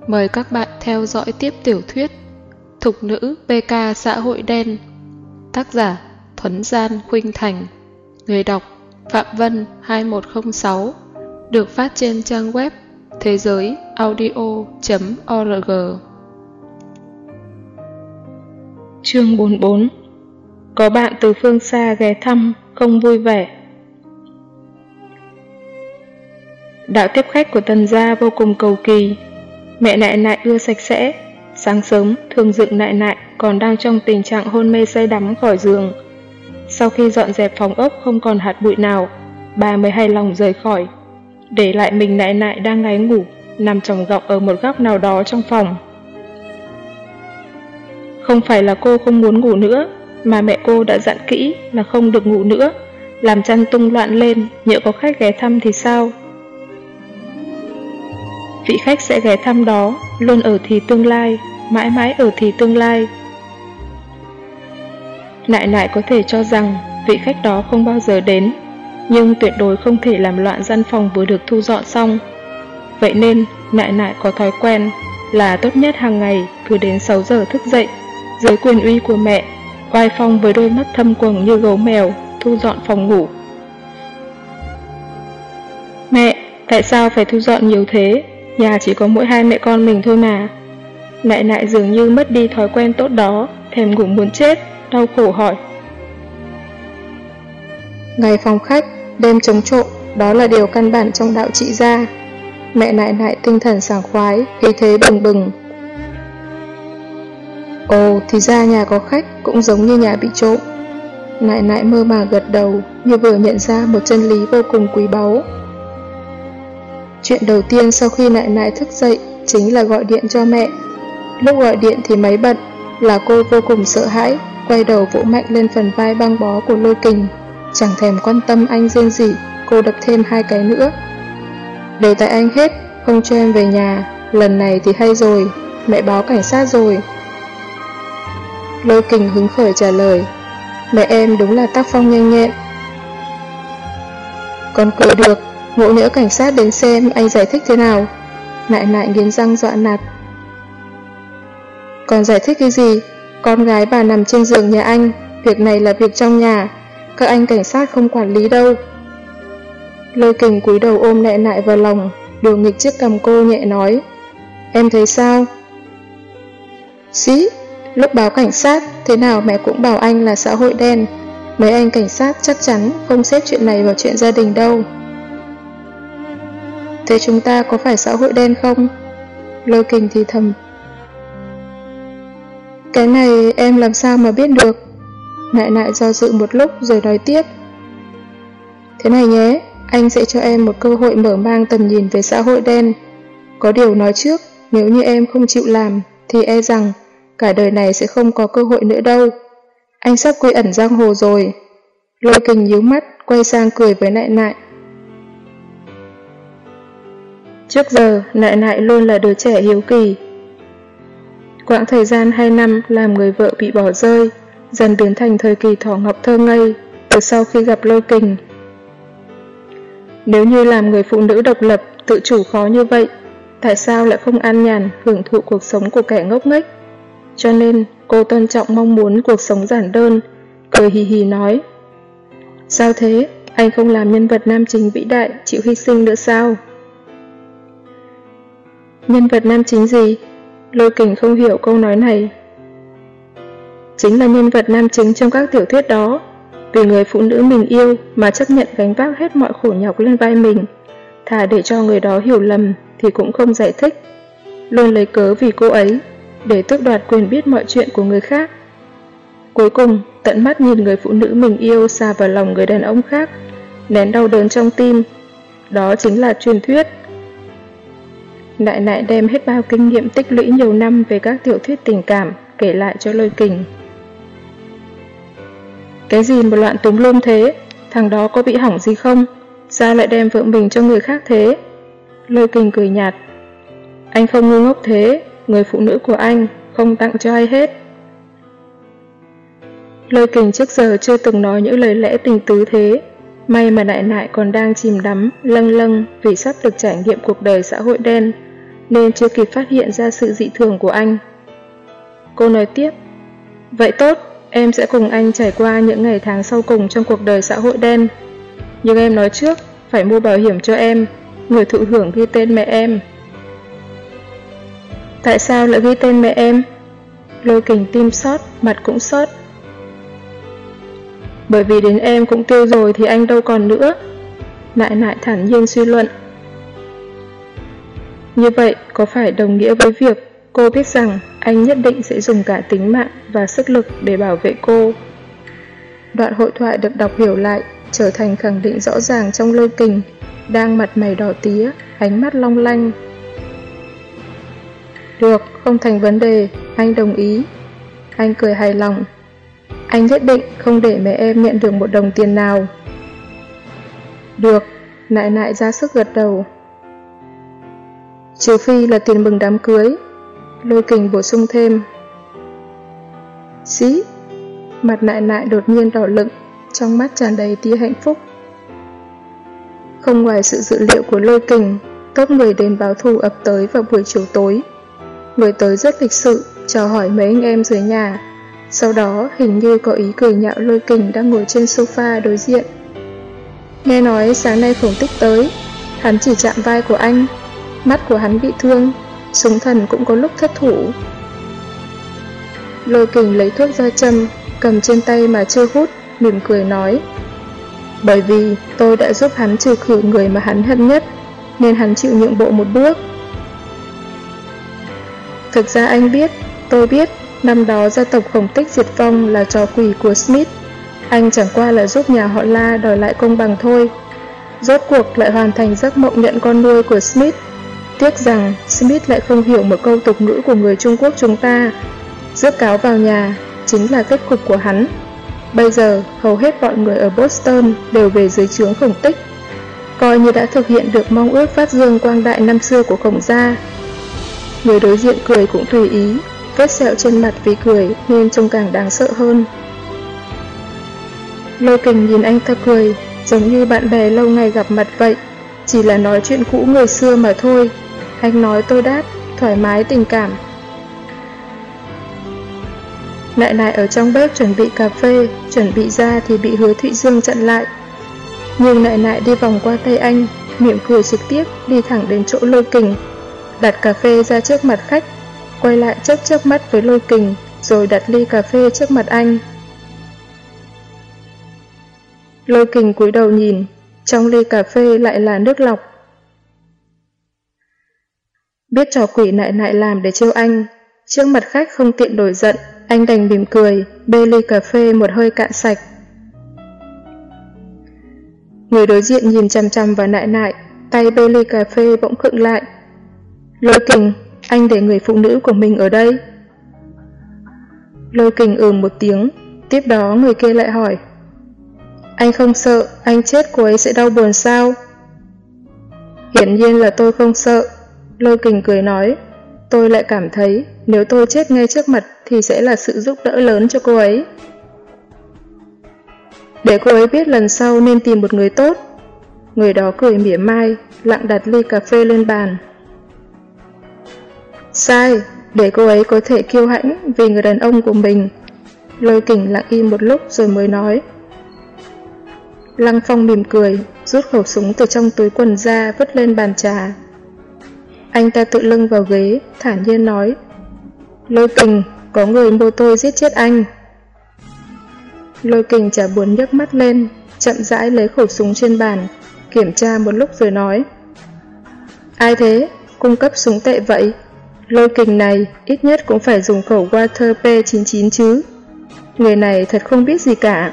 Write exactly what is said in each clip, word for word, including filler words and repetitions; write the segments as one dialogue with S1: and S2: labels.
S1: Mời các bạn theo dõi tiếp tiểu thuyết Thục nữ pê ca xã hội đen. Tác giả Thuấn Gian Khuynh Thành. Người đọc Phạm Vân hai một không sáu. Được phát trên trang web thế giới audio chấm org. Chương bốn mươi bốn. Có bạn từ phương xa ghé thăm, không vui vẻ. Đạo tiếp khách của Tần gia vô cùng cầu kỳ. Mẹ Nại Nại ưa sạch sẽ. Sáng sớm, thường dựng Nại Nại còn đang trong tình trạng hôn mê say đắm khỏi giường. Sau khi dọn dẹp phòng ốc không còn hạt bụi nào, bà mới hài lòng rời khỏi, để lại mình Nại Nại đang ngáy ngủ, nằm trồng gọng ở một góc nào đó trong phòng. Không phải là cô không muốn ngủ nữa, mà mẹ cô đã dặn kỹ là không được ngủ nữa, làm chăn tung loạn lên, nhỡ có khách ghé thăm thì sao? Vị khách sẽ ghé thăm đó, luôn ở thì tương lai, mãi mãi ở thì tương lai. Nại Nại có thể cho rằng vị khách đó không bao giờ đến, nhưng tuyệt đối không thể làm loạn gian phòng vừa được thu dọn xong. Vậy nên, Nại Nại có thói quen là tốt nhất hàng ngày cứ đến sáu giờ thức dậy, dưới quyền uy của mẹ, oai phong với đôi mắt thâm quầng như gấu mèo, thu dọn phòng ngủ. Mẹ, tại sao phải thu dọn nhiều thế? Nhà chỉ có mỗi hai mẹ con mình thôi mà. Nại Nại dường như mất đi thói quen tốt đó, thèm ngủ muốn chết, đau khổ hỏi. Ngày phòng khách, đêm chống trộm, đó là điều căn bản trong đạo trị gia. Mẹ Nại Nại tinh thần sảng khoái, khí thế bừng bừng. Ồ, thì ra nhà có khách cũng giống như nhà bị trộm. Nại Nại mơ màng gật đầu, như vừa nhận ra một chân lý vô cùng quý báu. Chuyện đầu tiên sau khi Nại Nại thức dậy chính là gọi điện cho mẹ. Lúc gọi điện thì máy bật, là cô vô cùng sợ hãi, quay đầu vỗ mạnh lên phần vai băng bó của Lôi Kình, chẳng thèm quan tâm anh rên rỉ, cô đập thêm hai cái nữa. Đều tại anh hết, không cho em về nhà, lần này thì hay rồi, mẹ báo cảnh sát rồi. Lôi Kình hứng khởi trả lời, mẹ em đúng là tác phong nhanh nhẹn. Còn cười được, ngộ nhỡ cảnh sát đến xem anh giải thích thế nào. Nại Nại nghiến răng dọa nạt. Còn giải thích cái gì? Con gái bà nằm trên giường nhà anh, việc này là việc trong nhà, các anh cảnh sát không quản lý đâu. Lôi Kình cúi đầu ôm Nại Nại vào lòng, đùa nghịch chiếc cằm cô nhẹ nói, em thấy sao? Xí, lúc báo cảnh sát, thế nào mẹ cũng bảo anh là xã hội đen. Mấy anh cảnh sát chắc chắn không xếp chuyện này vào chuyện gia đình đâu. Thế chúng ta có phải xã hội đen không? Lôi Kình thì thầm. Cái này em làm sao mà biết được? Nại Nại do dự một lúc rồi nói tiếp. Thế này nhé, anh sẽ cho em một cơ hội mở mang tầm nhìn về xã hội đen. Có điều nói trước, nếu như em không chịu làm, thì e rằng cả đời này sẽ không có cơ hội nữa đâu. Anh sắp quy ẩn giang hồ rồi. Lôi Kình nhíu mắt, quay sang cười với Nại Nại. Trước giờ, Nại Nại luôn là đứa trẻ hiếu kỳ. Quãng thời gian hai năm làm người vợ bị bỏ rơi, dần biến thành thời kỳ thỏ ngọc thơ ngây, từ sau khi gặp Lôi Kình. Nếu như làm người phụ nữ độc lập, tự chủ khó như vậy, tại sao lại không an nhàn, hưởng thụ cuộc sống của kẻ ngốc nghếch? Cho nên, cô tôn trọng mong muốn cuộc sống giản đơn, cười hì hì nói. Sao thế? Anh không làm nhân vật nam chính vĩ đại, chịu hy sinh nữa sao? Nhân vật nam chính gì? Lôi Kình không hiểu câu nói này. Chính là nhân vật nam chính trong các tiểu thuyết đó, vì người phụ nữ mình yêu mà chấp nhận gánh vác hết mọi khổ nhọc lên vai mình, thà để cho người đó hiểu lầm thì cũng không giải thích, luôn lấy cớ vì cô ấy, để tước đoạt quyền biết mọi chuyện của người khác. Cuối cùng, tận mắt nhìn người phụ nữ mình yêu sa vào lòng người đàn ông khác, nén đau đớn trong tim. Đó chính là truyền thuyết. Nại Nại đem hết bao kinh nghiệm tích lũy nhiều năm về các tiểu thuyết tình cảm kể lại cho Lôi Kình. Cái gì mà loạn túm lum thế? Thằng đó có bị hỏng gì không? Sao lại đem vợ mình cho người khác thế? Lôi Kình cười nhạt. Anh không ngu ngốc thế, người phụ nữ của anh không tặng cho ai hết. Lôi Kình trước giờ chưa từng nói những lời lẽ tình tứ thế. May mà Nại Nại còn đang chìm đắm, lâng lâng vì sắp được trải nghiệm cuộc đời xã hội đen, nên chưa kịp phát hiện ra sự dị thường của anh. Cô nói tiếp, vậy tốt, em sẽ cùng anh trải qua những ngày tháng sau cùng trong cuộc đời xã hội đen. Nhưng em nói trước, phải mua bảo hiểm cho em, người thụ hưởng ghi tên mẹ em. Tại sao lại ghi tên mẹ em? Lôi Kình tim xót, mặt cũng xót. Bởi vì đến em cũng tiêu rồi thì anh đâu còn nữa. Nại nại thản nhiên suy luận. Như vậy có phải đồng nghĩa với việc cô biết rằng anh nhất định sẽ dùng cả tính mạng và sức lực để bảo vệ cô? Đoạn hội thoại được đọc hiểu lại, trở thành khẳng định rõ ràng trong Lôi Kình, đang mặt mày đỏ tía, ánh mắt long lanh. Được, không thành vấn đề, anh đồng ý. Anh cười hài lòng. Anh nhất định không để mẹ em nhận được một đồng tiền nào. Được, nại nại ra sức gật đầu. Trừ phi là tiền mừng đám cưới. Lôi Kình bổ sung thêm. Xí, mặt nại nại đột nhiên đỏ lựng, trong mắt tràn đầy tia hạnh phúc. Không ngoài sự dự liệu của Lôi Kình, tốt người đến báo thù ập tới vào buổi chiều tối. Người tới rất lịch sự, chào hỏi mấy anh em dưới nhà. Sau đó hình như có ý cười nhạo Lôi Kình đang ngồi trên sofa đối diện. Nghe nói sáng nay Khổng Tích tới, hắn chỉ chạm vai của anh, mắt của hắn bị thương, súng thần cũng có lúc thất thủ. Lôi Kình lấy thuốc ra châm, cầm trên tay mà chưa hút, mỉm cười nói. Bởi vì tôi đã giúp hắn trừ khử người mà hắn hận nhất, nên hắn chịu nhượng bộ một bước. Thực ra anh biết, tôi biết, năm đó gia tộc Khổng Tích diệt vong là trò quỷ của Smith. Anh chẳng qua là giúp nhà họ La đòi lại công bằng thôi. Rốt cuộc lại hoàn thành giấc mộng nhận con nuôi của Smith. Tiếc rằng Smith lại không hiểu một câu tục ngữ của người Trung Quốc chúng ta. Rước cáo vào nhà chính là kết cục của hắn. Bây giờ hầu hết mọi người ở Boston đều về dưới trướng Khổng Tích, coi như đã thực hiện được mong ước phát dương quang đại năm xưa của Khổng gia. Người đối diện cười cũng tùy ý, vết sẹo trên mặt vì cười nên trông càng đáng sợ hơn. Lôi Kình nhìn anh ta cười, giống như bạn bè lâu ngày gặp mặt vậy, chỉ là nói chuyện cũ người xưa mà thôi. Anh nói tôi đáp, thoải mái tình cảm. Nại nại ở trong bếp chuẩn bị cà phê, chuẩn bị ra thì bị Hứa Thụy Dương chặn lại. Nhưng nại nại đi vòng qua tay anh, mỉm cười trực tiếp đi thẳng đến chỗ Lôi Kình, đặt cà phê ra trước mặt khách, quay lại chớp chớp mắt với Lôi Kình, rồi đặt ly cà phê trước mặt anh. Lôi Kình cúi đầu nhìn, trong ly cà phê lại là nước lọc. Biết trò quỷ nại nại làm để trêu anh, trước mặt khách không tiện đổi giận, anh đành mỉm cười, bê ly cà phê một hơi cạn sạch. Người đối diện nhìn chằm chằm vào nại nại, tay bê ly cà phê bỗng khựng lại. Lôi Kình, anh để người phụ nữ của mình ở đây. Lôi Kình ừ một tiếng, tiếp đó người kia lại hỏi. Anh không sợ anh chết cô ấy sẽ đau buồn sao? Hiển nhiên là tôi không sợ. Lôi Kình cười nói. Tôi lại cảm thấy nếu tôi chết ngay trước mặt thì sẽ là sự giúp đỡ lớn cho cô ấy. Để cô ấy biết lần sau nên tìm một người tốt. Người đó cười mỉa mai, lặng đặt ly cà phê lên bàn. Sai, để cô ấy có thể kiêu hãnh vì người đàn ông của mình. Lôi Kình lặng im một lúc rồi mới nói. Lăng Phong mỉm cười, rút khẩu súng từ trong túi quần ra vứt lên bàn trà. Anh ta tự lưng vào ghế, thản nhiên nói. Lôi Kình, có người mua tôi giết chết anh. Lôi Kình chả buồn nhấc mắt lên, chậm rãi lấy khẩu súng trên bàn, kiểm tra một lúc rồi nói. Ai thế? Cung cấp súng tệ vậy? Lôi Kình này ít nhất cũng phải dùng khẩu Walther P chín chín chứ. Người này thật không biết gì cả.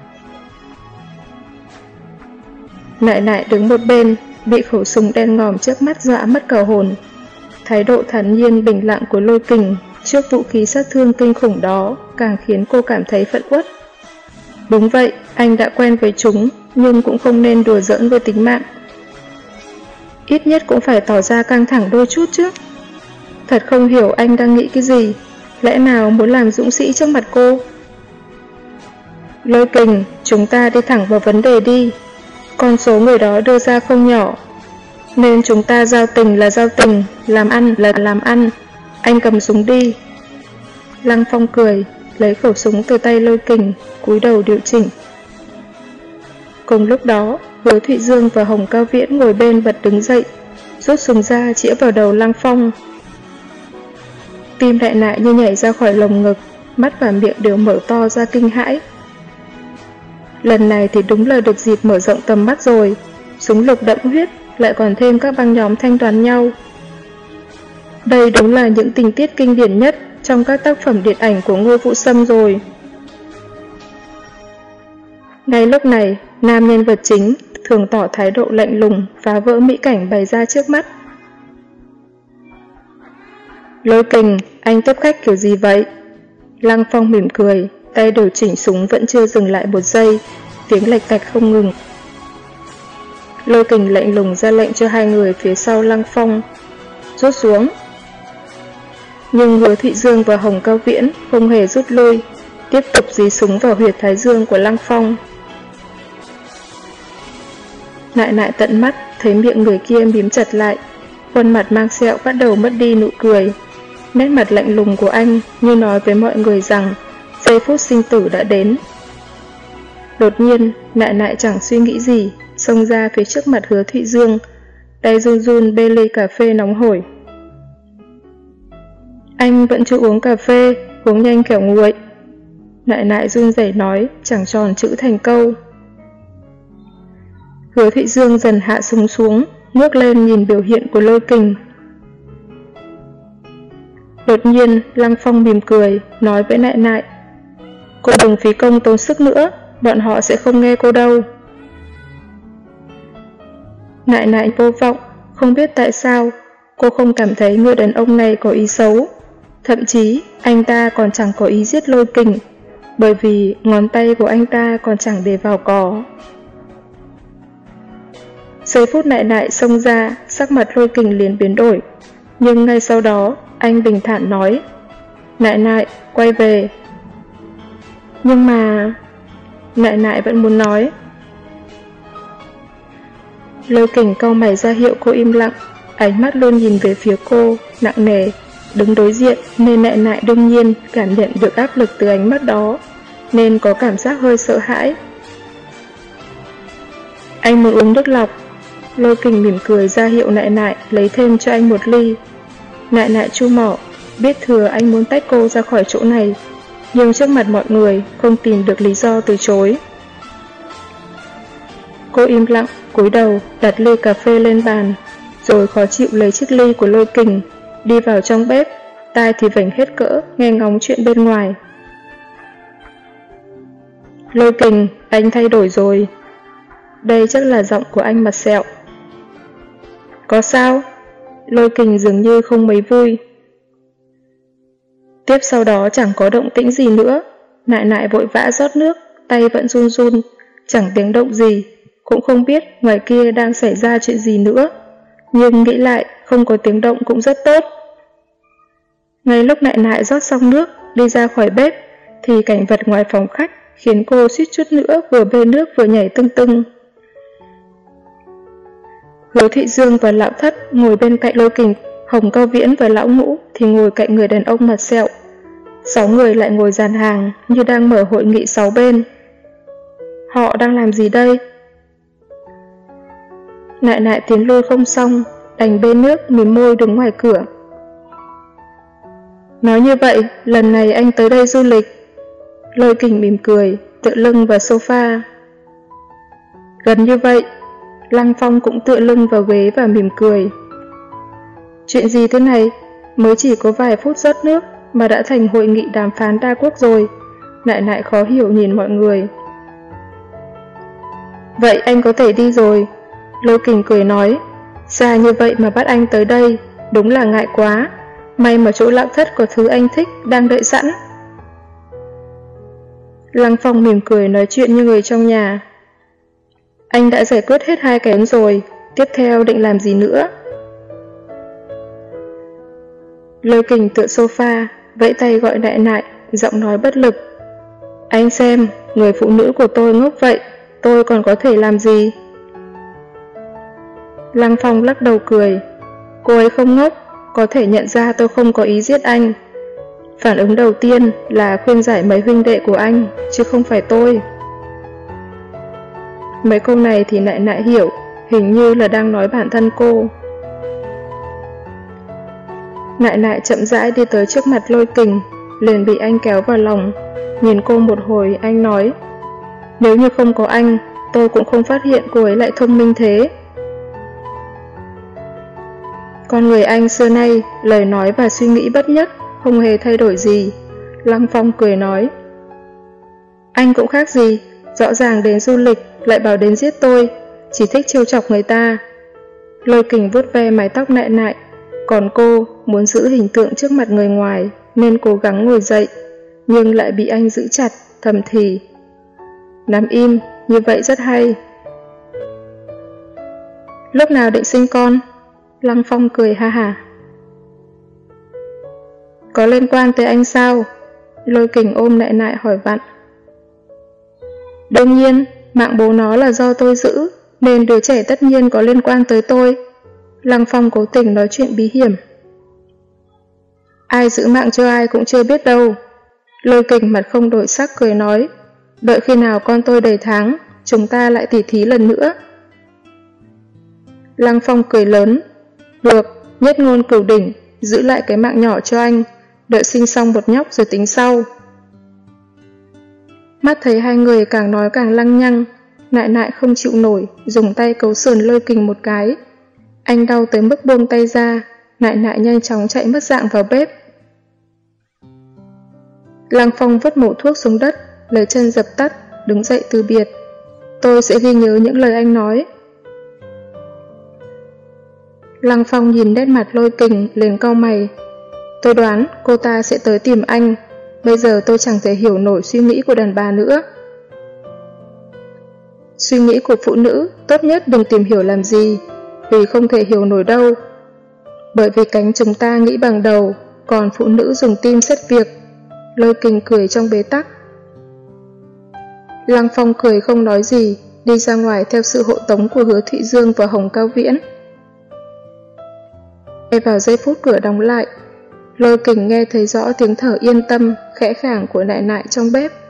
S1: Nại nại đứng một bên, bị khẩu súng đen ngòm trước mắt dọa mất cả hồn. Thái độ thản nhiên bình lặng của Lôi Kình trước vũ khí sát thương kinh khủng đó càng khiến cô cảm thấy phẫn uất. Đúng vậy, anh đã quen với chúng, nhưng cũng không nên đùa giỡn với tính mạng. Ít nhất cũng phải tỏ ra căng thẳng đôi chút chứ. Thật không hiểu anh đang nghĩ cái gì, lẽ nào muốn làm dũng sĩ trước mặt cô? Lôi Kình, chúng ta đi thẳng vào vấn đề đi. Con số người đó đưa ra không nhỏ. Nên chúng ta giao tình là giao tình, làm ăn là làm ăn. Anh cầm súng đi. Lăng Phong cười, lấy khẩu súng từ tay Lôi Kình, cúi đầu điều chỉnh. Cùng lúc đó, Hứa Thụy Dương và Hồng Cao Viễn ngồi bên bật đứng dậy, rút súng ra chĩa vào đầu Lăng Phong. Tim Đại Nại như nhảy ra khỏi lồng ngực, mắt và miệng đều mở to ra kinh hãi. Lần này thì đúng là được dịp mở rộng tầm mắt rồi, súng lục đẫm huyết, lại còn thêm các băng nhóm thanh toán nhau. Đây đúng là những tình tiết kinh điển nhất trong các tác phẩm điện ảnh của Ngô Vũ Sâm rồi. Ngay lúc này, nam nhân vật chính thường tỏ thái độ lạnh lùng, phá vỡ mỹ cảnh bày ra trước mắt. Lôi Kình, anh tiếp khách kiểu gì vậy? Lăng Phong mỉm cười, tay điều chỉnh súng vẫn chưa dừng lại một giây, tiếng lạch cạch không ngừng. Lôi Kình lạnh lùng ra lệnh cho hai người phía sau Lăng Phong rút xuống. Nhưng Hứa Thụy Dương và Hồng Cao Viễn không hề rút lui, tiếp tục dí súng vào huyệt thái dương của Lăng Phong. Nại Nại tận mắt thấy miệng người kia mím chặt lại, khuôn mặt mang sẹo bắt đầu mất đi nụ cười. Nét mặt lạnh lùng của anh như nói với mọi người rằng giây phút sinh tử đã đến. Đột nhiên, Nại Nại chẳng suy nghĩ gì, xông ra phía trước mặt Hứa Thụy Dương, tay run run bê ly cà phê nóng hổi. Anh vẫn chưa uống cà phê, uống nhanh kẻo nguội. Nại Nại run rẩy nói, chẳng tròn chữ thành câu. Hứa Thụy Dương dần hạ súng xuống, ngước lên nhìn biểu hiện của Lôi Kình. Đột nhiên, Lăng Phong mỉm cười, nói với Nại Nại, cô đừng phí công tốn sức nữa, bọn họ sẽ không nghe cô đâu. Nại Nại vô vọng, không biết tại sao, cô không cảm thấy người đàn ông này có ý xấu. Thậm chí, anh ta còn chẳng có ý giết Lôi Kình, bởi vì ngón tay của anh ta còn chẳng để vào cỏ. Giây phút Nại Nại xông ra, sắc mặt Lôi Kình liền biến đổi. Nhưng ngay sau đó, anh bình thản nói, Nại Nại, quay về. Nhưng mà... Nại Nại vẫn muốn nói. Lôi Kình cau mày ra hiệu cô im lặng, ánh mắt luôn nhìn về phía cô, nặng nề. Đứng đối diện nên Nại Nại đương nhiên cảm nhận được áp lực từ ánh mắt đó, nên có cảm giác hơi sợ hãi. Anh muốn uống nước lọc. Lôi Kình mỉm cười ra hiệu Nại Nại lấy thêm cho anh một ly. Nại Nại chu mỏ, biết thừa anh muốn tách cô ra khỏi chỗ này, nhưng trước mặt mọi người không tìm được lý do từ chối. Cô im lặng, cúi đầu đặt ly cà phê lên bàn, rồi khó chịu lấy chiếc ly của Lôi Kình, đi vào trong bếp, tai thì vểnh hết cỡ, nghe ngóng chuyện bên ngoài. Lôi Kình, anh thay đổi rồi. Đây chắc là giọng của anh mặt sẹo. Có sao? Lôi Kình dường như không mấy vui. Tiếp sau đó chẳng có động tĩnh gì nữa. Nại Nại vội vã rót nước, tay vẫn run run, chẳng tiếng động gì, cũng không biết ngoài kia đang xảy ra chuyện gì nữa. Nhưng nghĩ lại, không có tiếng động cũng rất tốt. Ngay lúc Nại Nại rót xong nước, đi ra khỏi bếp, thì cảnh vật ngoài phòng khách khiến cô suýt chút nữa vừa bê nước vừa nhảy tưng tưng. Hứa Thụy Dương và Lão Thất ngồi bên cạnh Lôi Kình, Hồng Cao Viễn và Lão Ngũ thì ngồi cạnh người đàn ông mặt sẹo. Sáu người lại ngồi dàn hàng như đang mở hội nghị sáu bên. Họ đang làm gì đây? Nại Nại tiến lui không xong, đành bê nước mím môi đứng ngoài cửa. Nói như vậy, lần này anh tới đây du lịch. Lôi Kình mỉm cười, tựa lưng vào sofa. Gần như vậy. Lăng Phong cũng tựa lưng vào ghế và mỉm cười. Chuyện gì thế này? Mới chỉ có vài phút rót nước mà đã thành hội nghị đàm phán đa quốc rồi. Nại Nại khó hiểu nhìn mọi người. Vậy anh có thể đi rồi. Lôi Kình cười nói. Xa như vậy mà bắt anh tới đây, đúng là ngại quá. May mà chỗ Lão Thất có thứ anh thích đang đợi sẵn. Lăng Phong mỉm cười nói chuyện như người trong nhà. Anh đã giải quyết hết hai cái rồi, tiếp theo định làm gì nữa? Lôi Kình tựa sofa, vẫy tay gọi Nại Nại, giọng nói bất lực. Anh xem, người phụ nữ của tôi ngốc vậy, tôi còn có thể làm gì? Lăng Phong lắc đầu cười. Cô ấy không ngốc, có thể nhận ra tôi không có ý giết anh. Phản ứng đầu tiên là khuyên giải mấy huynh đệ của anh, chứ không phải tôi. Mấy câu này thì Nại Nại hiểu, hình như là đang nói bản thân cô. Nại Nại chậm rãi đi tới trước mặt Lôi Kình, liền bị anh kéo vào lòng. Nhìn cô một hồi, anh nói, nếu như không có anh, tôi cũng không phát hiện cô ấy lại thông minh thế. Con người anh xưa nay, lời nói và suy nghĩ bất nhất, không hề thay đổi gì. Lăng Phong cười nói, anh cũng khác gì, rõ ràng đến du lịch, lại bảo đến giết tôi, chỉ thích trêu chọc người ta. Lôi Kình vuốt ve mái tóc Nại Nại, còn cô muốn giữ hình tượng trước mặt người ngoài nên cố gắng ngồi dậy, nhưng lại bị anh giữ chặt, thầm thì. Nằm im, như vậy rất hay. Lúc nào định sinh con? Lăng Phong cười ha hả. Có liên quan tới anh sao? Lôi Kình ôm Nại Nại hỏi vặn. Đương nhiên, mạng bố nó là do tôi giữ, nên đứa trẻ tất nhiên có liên quan tới tôi. Lăng Phong cố tình nói chuyện bí hiểm. Ai giữ mạng cho ai cũng chưa biết đâu. Lôi Kình mặt không đổi sắc cười nói, đợi khi nào con tôi đầy tháng, chúng ta lại tỉ thí lần nữa. Lăng Phong cười lớn, được, nhất ngôn cửu đỉnh, giữ lại cái mạng nhỏ cho anh, đợi sinh xong một nhóc rồi tính sau. Mắt thấy hai người càng nói càng lăng nhăng, Nại Nại không chịu nổi, dùng tay cấu sườn Lôi Kình một cái. Anh đau tới mức buông tay ra, Nại Nại nhanh chóng chạy mất dạng vào bếp. Lăng Phong vứt mẩu thuốc xuống đất, lấy chân dập tắt, đứng dậy từ biệt. Tôi sẽ ghi nhớ những lời anh nói. Lăng Phong nhìn nét mặt Lôi Kình, liền cau mày. Tôi đoán cô ta sẽ tới tìm anh. Bây giờ tôi chẳng thể hiểu nổi suy nghĩ của đàn bà nữa. Suy nghĩ của phụ nữ tốt nhất đừng tìm hiểu làm gì, vì không thể hiểu nổi đâu. Bởi vì cánh chúng ta nghĩ bằng đầu, còn phụ nữ dùng tim xét việc. Lôi Kình cười trong bế tắc. Lăng Phong cười không nói gì, đi ra ngoài theo sự hộ tống của Hứa Thụy Dương và Hồng Cao Viễn. Ngay vào giây phút cửa đóng lại, Lôi Kình nghe thấy rõ tiếng thở yên tâm, khẽ khàng của Nại Nại trong bếp.